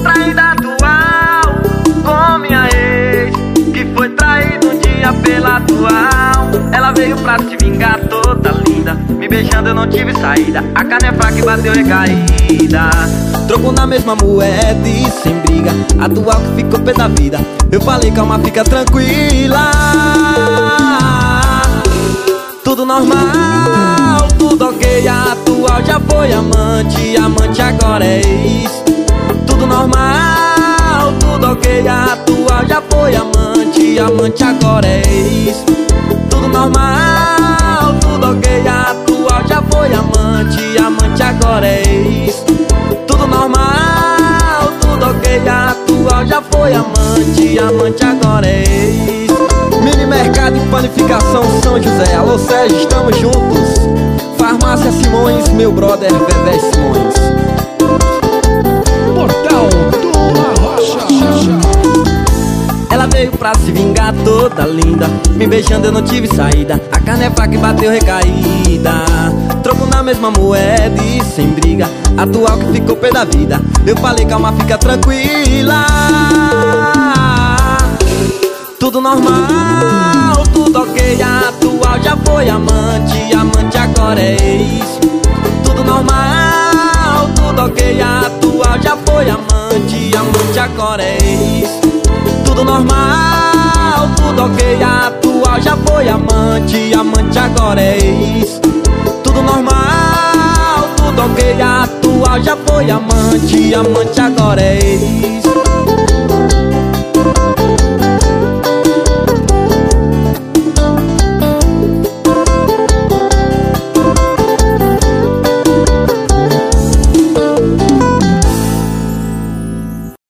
traída atual com minha ex, que foi traído um dia pela atual. Ela veio pra se vingar toda linda, me beijando eu não tive saída. A carne é fraca e bateu recaída. Troco na mesma moeda e sem briga, atual que ficou pé da vida. Eu falei calma, fica tranquila. Tudo normal, tudo ok. A atual já foi amante, amante agora é ex. Tudo normal, tudo ok. A atual já foi amante, amante agora é ex. Tudo normal, tudo ok. A atual já foi amante, amante agora é ex. Tudo normal, tudo ok. A atual já foi amante, amante agora é ex. Mini Mercado e Panificação São José. Alô Sérgio, estamos juntos. Farmácia Simões, meu brother Vevé Simões. Portal do Arrocha. Ela veio pra se vingar toda linda, me beijando eu não tive saída. A carne é fraca e bateu recaída. Troco na mesma moeda e sem briga, atual que ficou pé da vida. Eu falei calma, fica tranquila. Tudo normal, tudo ok. A atual já foi amante, amante agora é ex. Tudo normal, tudo ok. A atual já foi amante, amante agora é ex. Tudo normal, tudo ok. A atual já foi amante, amante agora é ex. Tudo normal, tudo ok. A atual já foi amante, amante agora é ex.